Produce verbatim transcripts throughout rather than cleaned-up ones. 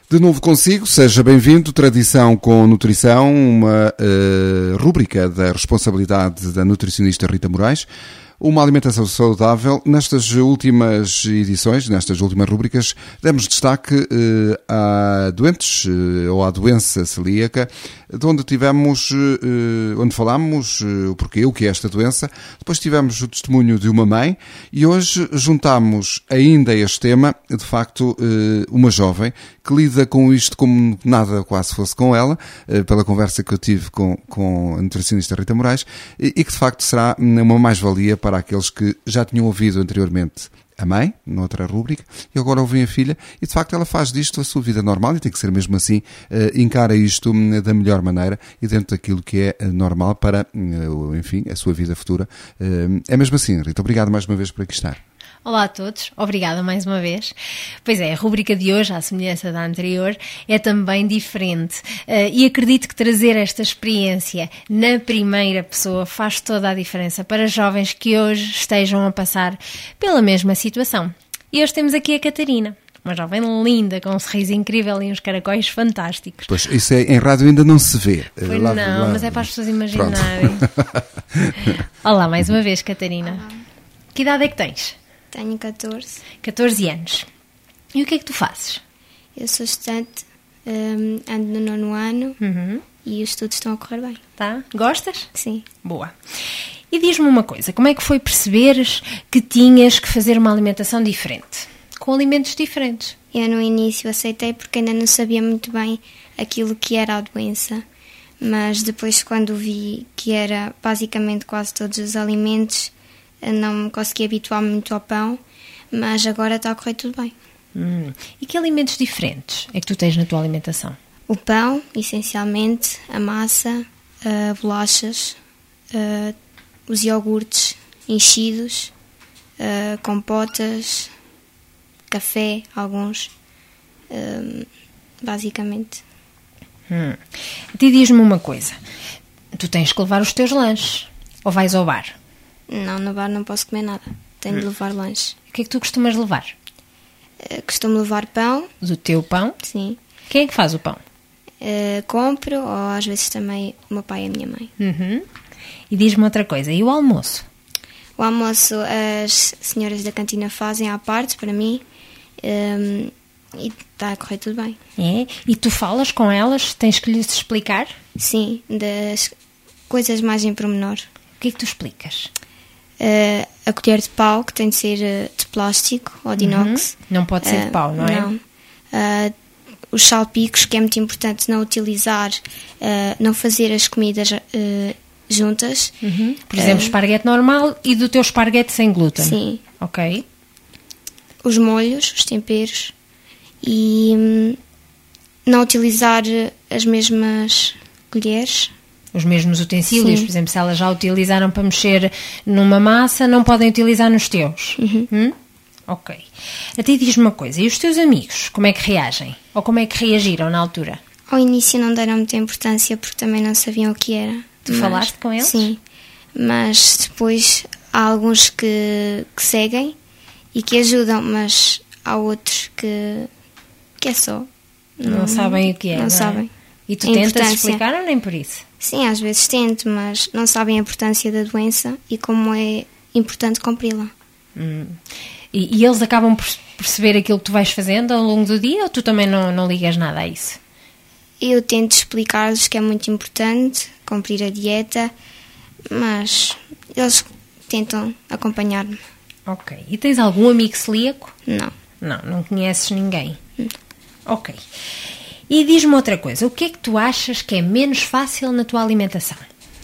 De novo consigo, seja bem-vindo. Tradição com Nutrição, uma uh, rúbrica da responsabilidade da nutricionista Rita Moraes. Uma alimentação saudável. Nestas últimas edições, nestas últimas rúbricas, demos destaque uh, a doentes uh, ou à doença celíaca, de onde tivemos, uh, onde falámos uh, o porquê, o que é esta doença. Depois tivemos o testemunho de uma mãe e hoje juntamos ainda este tema, de facto, uh, uma jovem que lida com isto como nada quase fosse com ela, uh, pela conversa que eu tive com, com a nutricionista Rita Moraes, e, e que de facto será uma mais-valia para aqueles que já tinham ouvido anteriormente a mãe, noutra rúbrica, e agora ouvem a filha, e de facto ela faz disto a sua vida normal, e tem que ser mesmo assim, uh, encara isto um, da melhor maneira, e dentro daquilo que é uh, normal para, uh, enfim, a sua vida futura. Uh, é mesmo assim, Rita. Obrigado mais uma vez por aqui estar. Olá a todos, obrigada mais uma vez. Pois é, a rubrica de hoje, à semelhança da anterior, é também diferente uh, e acredito que trazer esta experiência na primeira pessoa faz toda a diferença para jovens que hoje estejam a passar pela mesma situação. E hoje temos aqui a Catarina, uma jovem linda, com um sorriso incrível e uns caracóis fantásticos. Pois, isso é, em rádio ainda não se vê. Pois lá, não, lá... mas é para as pessoas imaginarem. Olá mais uma vez, Catarina. Olá. Que idade é que tens? Tenho catorze. catorze anos. E o que é que tu fazes? Eu sou estudante, um, ando no nono ano Uhum. e os estudos estão a correr bem. Tá? Gostas? Sim. Boa. E diz-me uma coisa, como é que foi perceberes que tinhas que fazer uma alimentação diferente? Com alimentos diferentes? Eu no início aceitei porque ainda não sabia muito bem aquilo que era a doença, mas depois quando vi que era basicamente quase todos os alimentos, não me consegui habituar muito ao pão, mas agora está a correr tudo bem. Hum. E que alimentos diferentes é que tu tens na tua alimentação? O pão, essencialmente, a massa, uh, bolachas, uh, os iogurtes enchidos, uh, compotas, café, alguns, uh, basicamente. Hum. E diz-me uma coisa, tu tens que levar os teus lanches ou vais ao bar? Não, no bar não posso comer nada. Tenho de levar lanche. O que é que tu costumas levar? Uh, costumo levar pão. Do teu pão? Sim. Quem é que faz o pão? Uh, compro ou às vezes também o meu pai e a minha mãe. Uhum. E diz-me outra coisa, e o almoço? O almoço as senhoras da cantina fazem à parte para mim, um, e está a correr tudo bem. É? E tu falas com elas? Tens que lhes explicar? Sim, das coisas mais em pormenor. O que é que tu explicas? Uh, a colher de pau, que tem de ser uh, de plástico ou de inox. Uhum. Não pode ser de pau, não é? Não. Uh, os salpicos, que é muito importante não utilizar, uh, não fazer as comidas uh, juntas. Uhum. Por exemplo, uh, esparguete normal e do teu esparguete sem glúten. Sim. Ok. Os molhos, os temperos. E um, não utilizar as mesmas colheres. Os mesmos utensílios, Sim. Por exemplo, se elas já utilizaram para mexer numa massa, não podem utilizar nos teus. Uhum. Hum? Ok. Até diz-me uma coisa, e os teus amigos, como é que reagem? Ou como é que reagiram na altura? Ao início não deram muita importância porque também não sabiam o que era. Tu mas, falaste com eles? Sim, mas depois há alguns que, que seguem e que ajudam, mas há outros que, que é só. Não, não sabem o que é, Não, não é? sabem. E tu tentas explicar ou nem por isso? Sim, às vezes tento, mas não sabem a importância da doença e como é importante cumpri-la. Hum. E, e eles acabam por perceber aquilo que tu vais fazendo ao longo do dia ou tu também não, não ligas nada a isso? Eu tento explicar-lhes que é muito importante cumprir a dieta, mas eles tentam acompanhar-me. Ok. E tens algum amigo celíaco? Não. Não, não conheces ninguém? Não. Ok. E diz-me outra coisa, o que é que tu achas que é menos fácil na tua alimentação?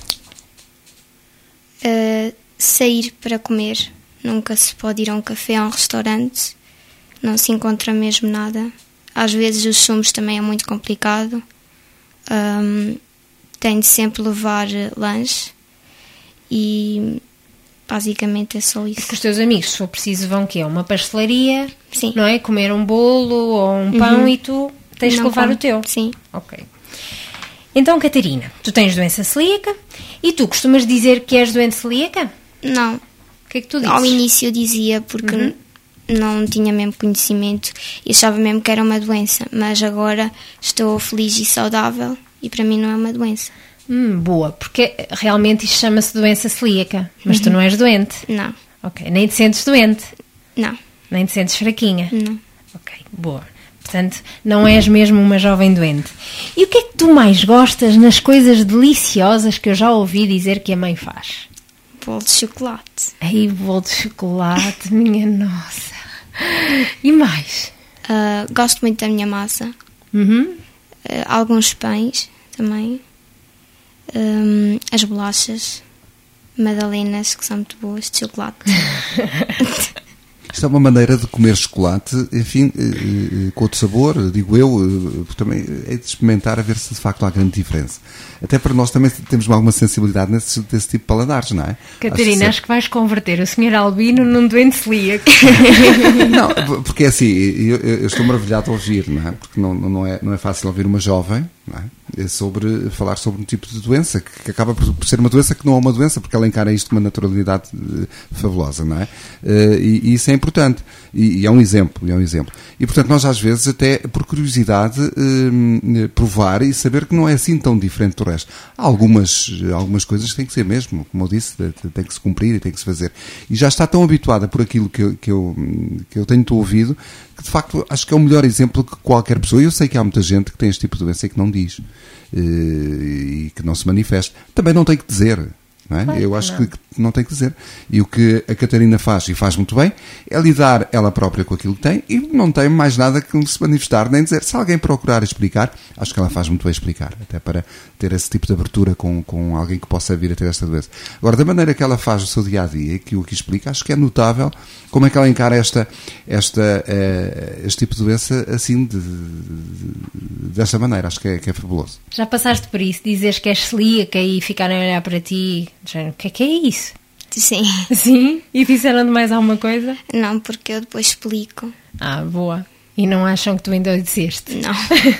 Uh, sair para comer. Nunca se pode ir a um café ou a um restaurante. Não se encontra mesmo nada. Às vezes os sumos também é muito complicado. Um, tenho de sempre levar lanche. E basicamente é só isso. Porque os teus amigos, se for preciso, vão quê? Uma pastelaria? Sim. Não é? Comer um bolo ou um pão uhum. E tu tens não de levar como. O teu? Sim. Ok. Então, Catarina, tu tens doença celíaca e tu costumas dizer que és doente celíaca? Não. O que é que tu dizes? Ao início eu dizia porque uhum. não tinha mesmo conhecimento e achava mesmo que era uma doença, mas agora estou feliz e saudável e para mim não é uma doença. Hum, boa, porque realmente isto chama-se doença celíaca, mas uhum. tu não és doente? Não. Ok, nem te sentes doente? Não. Nem te sentes fraquinha? Não. Ok, boa. Portanto, não és mesmo uma jovem doente. E o que é que tu mais gostas nas coisas deliciosas que eu já ouvi dizer que a mãe faz? Bolo de chocolate. Ai, bolo de chocolate, minha nossa. E mais? Uh, gosto muito da minha massa. Uhum. Uh, alguns pães também. Um, as bolachas. Madalenas, que são muito boas, de chocolate. Isto é uma maneira de comer chocolate, enfim, com outro sabor, digo eu, também é de experimentar a ver se de facto há grande diferença. Até para nós também temos alguma sensibilidade nesse, desse tipo de paladares, não é? Catarina, acho que, acho que vais converter o senhor Albino num doente celíaco. Não, porque é assim, eu, eu estou maravilhado a ouvir, não é? Porque não, não, é, não é fácil ouvir uma jovem, não é? Sobre falar sobre um tipo de doença que, que acaba por, por ser uma doença que não é uma doença, porque ela encara isto com uma naturalidade uh, fabulosa, não é? Uh, e, e isso é importante e, e é um exemplo, e é um exemplo. E portanto nós às vezes até por curiosidade uh, provar e saber que não é assim tão diferente do resto. Há algumas, algumas coisas que têm que ser mesmo, como eu disse, tem que se cumprir e tem que se fazer. E já está tão habituada por aquilo que eu, que eu, que eu tenho-te ouvido que de facto acho que é o melhor exemplo que qualquer pessoa, e eu sei que há muita gente que tem este tipo de doença e que não diz e que não se manifesta, também não tem que dizer, não é? Claro, eu acho não. que não tem que dizer, e o que a Catarina faz e faz muito bem é lidar ela própria com aquilo que tem e não tem mais nada que se manifestar nem dizer. Se alguém procurar explicar, acho que ela faz muito bem explicar, até para ter esse tipo de abertura com, com alguém que possa vir a ter esta doença. Agora, da maneira que ela faz o seu dia-a-dia e que o que explica, acho que é notável como é que ela encara esta, esta, uh, este tipo de doença assim, de, de, de, desta maneira. Acho que é, que é fabuloso. Já passaste por isso? Dizes que és celíaca e ficarem a olhar para ti, o que é que é isso? Sim. Sim? E disseram-te mais alguma coisa? Não, porque eu depois explico. Ah, boa. E não acham que tu endoideceste? Não.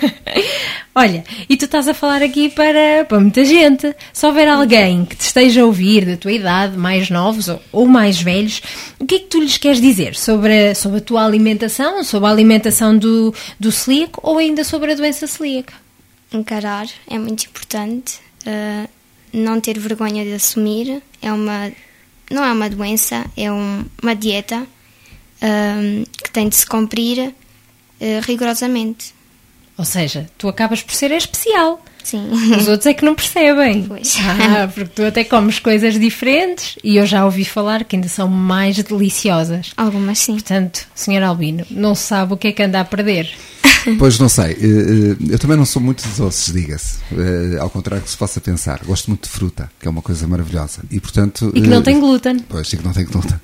Olha, e tu estás a falar aqui para, para muita gente. Se houver alguém que te esteja a ouvir da tua idade, mais novos ou, ou mais velhos, o que é que tu lhes queres dizer sobre a, sobre a tua alimentação, sobre a alimentação do, do celíaco ou ainda sobre a doença celíaca? Encarar é muito importante. Uh, não ter vergonha de assumir. É uma, não é uma doença, é um, uma dieta um, que tem de se cumprir uh, rigorosamente. Ou seja, tu acabas por ser especial. Sim. Os outros é que não percebem. Pois. Ah, porque tu até comes coisas diferentes e eu já ouvi falar que ainda são mais deliciosas. Algumas sim. Portanto, senhor Albino, não sabe o que é que anda a perder. Pois não sei, eu também não sou muito de doces, diga-se, ao contrário do que se possa pensar. Gosto muito de fruta, que é uma coisa maravilhosa. E, portanto, e que não tem glúten. Pois, e que não tem glúten.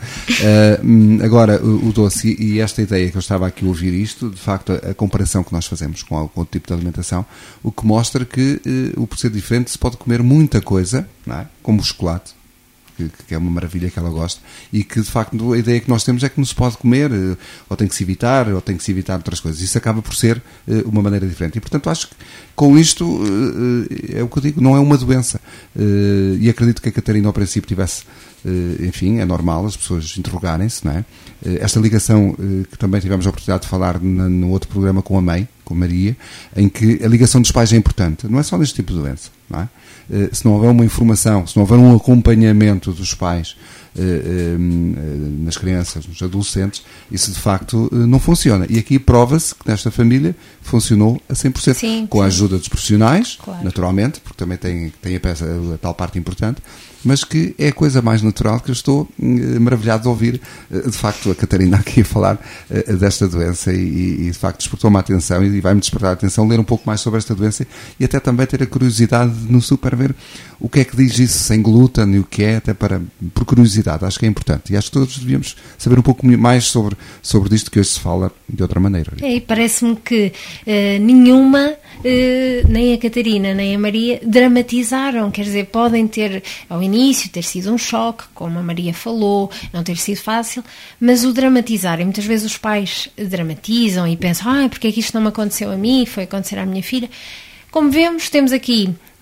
Agora, o doce e esta ideia que eu estava aqui a ouvir isto, de facto, a comparação que nós fazemos com algum tipo de alimentação, o que mostra que o por ser diferente se pode comer muita coisa, não é? Como o chocolate. Que, que é uma maravilha que ela gosta e que de facto a ideia que nós temos é que não se pode comer ou tem que se evitar ou tem que se evitar outras coisas. Isso acaba por ser uh, uma maneira diferente e portanto acho que com isto uh, é o que eu digo, não é uma doença uh, e acredito que a Catarina ao princípio tivesse uh, enfim, é normal as pessoas interrogarem-se, não é? Uh, esta ligação uh, que também tivemos a oportunidade de falar na, no outro programa com a mãe, com a Maria, em que a ligação dos pais é importante, não é só neste tipo de doença, não é? Uh, se não houver uma informação, se não houver um acompanhamento dos pais uh, uh, nas crianças, nos adolescentes, isso de facto uh, não funciona. E aqui prova-se que nesta família funcionou a cem por cento. Sim, com a sim. ajuda dos profissionais, Claro. Naturalmente, porque também tem, tem a, peça, a tal parte importante, mas que é a coisa mais natural que eu estou uh, maravilhado de ouvir, uh, de facto, a Catarina aqui a falar uh, desta doença e, e de facto despertou-me a atenção e vai-me despertar a atenção ler um pouco mais sobre esta doença e até também ter a curiosidade no super ver o que é que diz isso sem glúten e o que é, até para, por curiosidade, acho que é importante. E acho que todos devíamos saber um pouco mais sobre, sobre isto que hoje se fala de outra maneira. É, e parece-me que uh, nenhuma, uh, nem a Catarina, nem a Maria, dramatizaram. Quer dizer, podem ter, ao início, ter sido um choque, como a Maria falou, não ter sido fácil, mas o dramatizar, e muitas vezes os pais dramatizam e pensam, ah, porque é que isto não me aconteceu a mim, foi acontecer à minha filha. Como vemos, temos aqui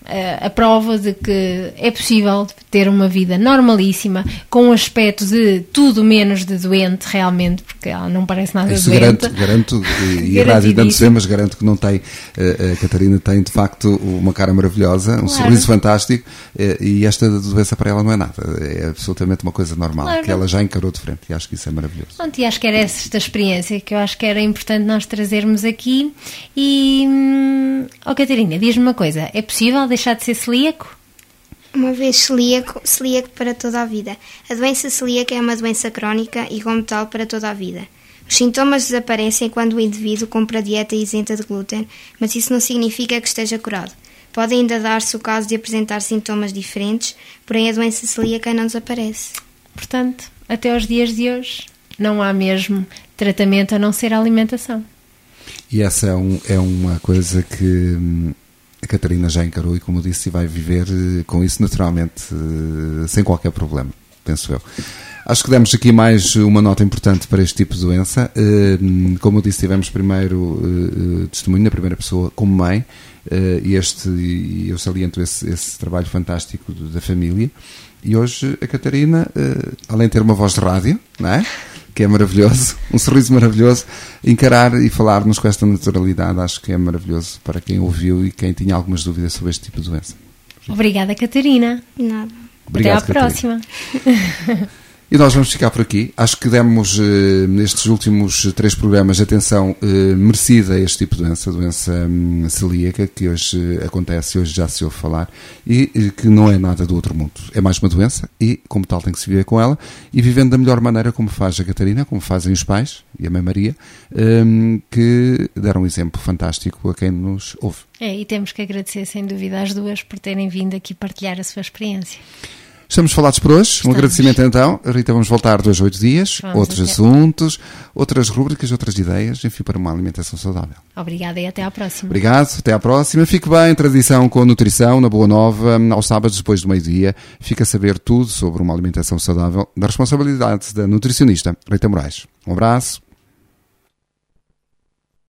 a prova de que é possível ter uma vida normalíssima, com um aspecto de tudo menos de doente, realmente, porque ela não parece nada Isso doente. Garanto, garanto e rádio tanto dizer, mas garanto que não tem, a Catarina tem de facto uma cara maravilhosa, um claro. sorriso fantástico, e esta doença para ela não é nada, é absolutamente uma coisa normal, claro. que ela já encarou de frente, e acho que isso é maravilhoso. Pronto, e acho que era esta experiência que eu acho que era importante nós trazermos aqui. E, ó oh, Catarina, diz-me uma coisa, é possível deixar de ser celíaco? Uma vez celíaco, celíaco para toda a vida. A doença celíaca é uma doença crónica e, como tal, para toda a vida. Os sintomas desaparecem quando o indivíduo compra dieta isenta de glúten, mas isso não significa que esteja curado. Pode ainda dar-se o caso de apresentar sintomas diferentes, porém a doença celíaca não desaparece. Portanto, até aos dias de hoje, não há mesmo tratamento a não ser a alimentação. E essa é, um, é uma coisa que a Catarina já encarou e, como eu disse, vai viver com isso naturalmente, sem qualquer problema, penso eu. Acho que demos aqui mais uma nota importante para este tipo de doença. Como eu disse, tivemos primeiro testemunho na primeira pessoa como mãe, e este, e eu saliento esse, esse trabalho fantástico da família. E hoje a Catarina, além de ter uma voz de rádio, não é? Que é maravilhoso, um sorriso maravilhoso, encarar e falar-nos com esta naturalidade, acho que é maravilhoso para quem ouviu e quem tinha algumas dúvidas sobre este tipo de doença. Obrigada, Catarina. Nada. Obrigado, até à próxima. E nós vamos ficar por aqui. Acho que demos, eh, nestes últimos três programas, atenção eh, merecida a este tipo de doença, doença hum, celíaca, que hoje eh, acontece, hoje já se ouve falar, e eh, que não é nada do outro mundo. É mais uma doença e, como tal, tem que se viver com ela, e vivendo da melhor maneira, como faz a Catarina, como fazem os pais e a mãe Maria, hum, que deram um exemplo fantástico a quem nos ouve. É, e temos que agradecer, sem dúvida, às duas por terem vindo aqui partilhar a sua experiência. Estamos falados por hoje. Estamos. Um agradecimento então. Rita, vamos voltar dois a oito dias. Vamos outros até. assuntos, outras rúbricas, outras ideias, enfim, para uma alimentação saudável. Obrigada e até à próxima. Obrigado, até à próxima. Fique bem, tradição com a nutrição, na Boa Nova, aos sábados depois do meio-dia. Fica a saber tudo sobre uma alimentação saudável, da responsabilidade da nutricionista Rita Moraes. Um abraço.